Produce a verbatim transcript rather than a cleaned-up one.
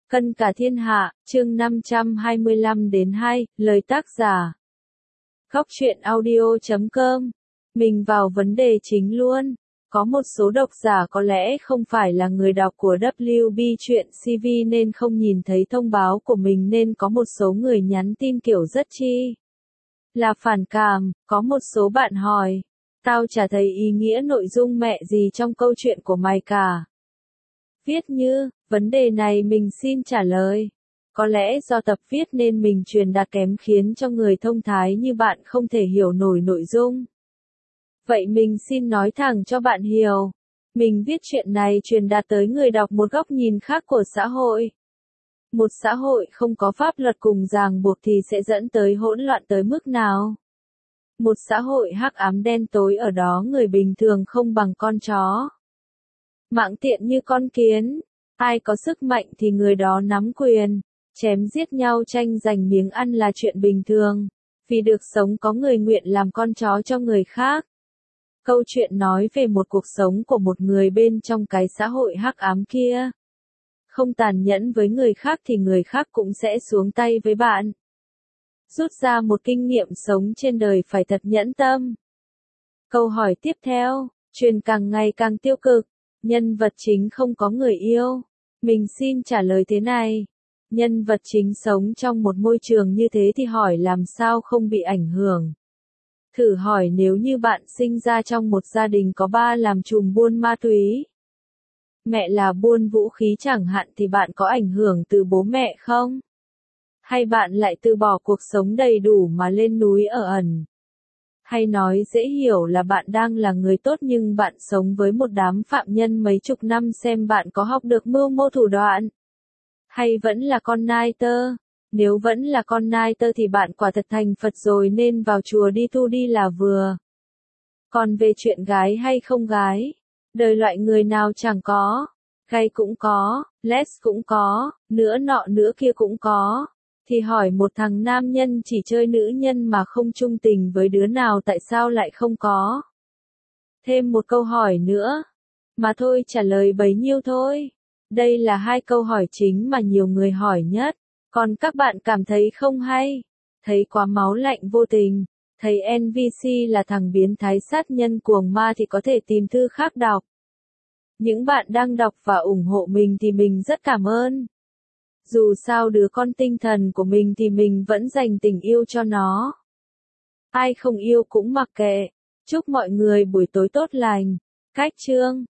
Cân cả thiên hạ, chương năm trăm hai mươi lăm đến hai, lời tác giả. Góc truyện audio chấm com. Mình vào vấn đề chính luôn. Có một số độc giả có lẽ không phải là người đọc của W B truyện xê vê nên không nhìn thấy thông báo của mình, nên có một số người nhắn tin kiểu rất chi là phản cảm. Có một số bạn hỏi, tao chả thấy ý nghĩa nội dung mẹ gì trong câu chuyện của mày cả. Viết như, vấn đề này mình xin trả lời. Có lẽ do tập viết nên mình truyền đạt kém khiến cho người thông thái như bạn không thể hiểu nổi nội dung. Vậy mình xin nói thẳng cho bạn hiểu. Mình viết chuyện này truyền đạt tới người đọc một góc nhìn khác của xã hội. Một xã hội không có pháp luật cùng ràng buộc thì sẽ dẫn tới hỗn loạn tới mức nào? Một xã hội hắc ám đen tối, ở đó người bình thường không bằng con chó, mạng tiện như con kiến. Ai có sức mạnh thì người đó nắm quyền. Chém giết nhau tranh giành miếng ăn là chuyện bình thường. Vì được sống có người nguyện làm con chó cho người khác. Câu chuyện nói về một cuộc sống của một người bên trong cái xã hội hắc ám kia. Không tàn nhẫn với người khác thì người khác cũng sẽ xuống tay với bạn. Rút ra một kinh nghiệm sống trên đời phải thật nhẫn tâm. Câu hỏi tiếp theo, truyền càng ngày càng tiêu cực. Nhân vật chính không có người yêu. Mình xin trả lời thế này. Nhân vật chính sống trong một môi trường như thế thì hỏi làm sao không bị ảnh hưởng. Thử hỏi nếu như bạn sinh ra trong một gia đình có ba làm trùm buôn ma túy. Mẹ là buôn vũ khí chẳng hạn thì bạn có ảnh hưởng từ bố mẹ không? Hay bạn lại từ bỏ cuộc sống đầy đủ mà lên núi ở ẩn? Hay nói dễ hiểu là bạn đang là người tốt nhưng bạn sống với một đám phạm nhân mấy chục năm, xem bạn có học được mưu mô thủ đoạn? Hay vẫn là con nai tơ? Nếu vẫn là con nai tơ thì bạn quả thật thành Phật rồi, nên vào chùa đi tu đi là vừa. Còn về chuyện gái hay không gái, đời loại người nào chẳng có. Gay cũng có, les cũng có, nữa nọ nữa kia cũng có. Thì hỏi một thằng nam nhân chỉ chơi nữ nhân mà không chung tình với đứa nào tại sao lại không có? Thêm một câu hỏi nữa. Mà thôi, trả lời bấy nhiêu thôi. Đây là hai câu hỏi chính mà nhiều người hỏi nhất. Còn các bạn cảm thấy không hay? Thấy quá máu lạnh vô tình? Thấy en pê xê là thằng biến thái sát nhân cuồng ma thì có thể tìm thư khác đọc. Những bạn đang đọc và ủng hộ mình thì mình rất cảm ơn. Dù sao đứa con tinh thần của mình thì mình vẫn dành tình yêu cho nó. Ai không yêu cũng mặc kệ. Chúc mọi người buổi tối tốt lành. Cách chương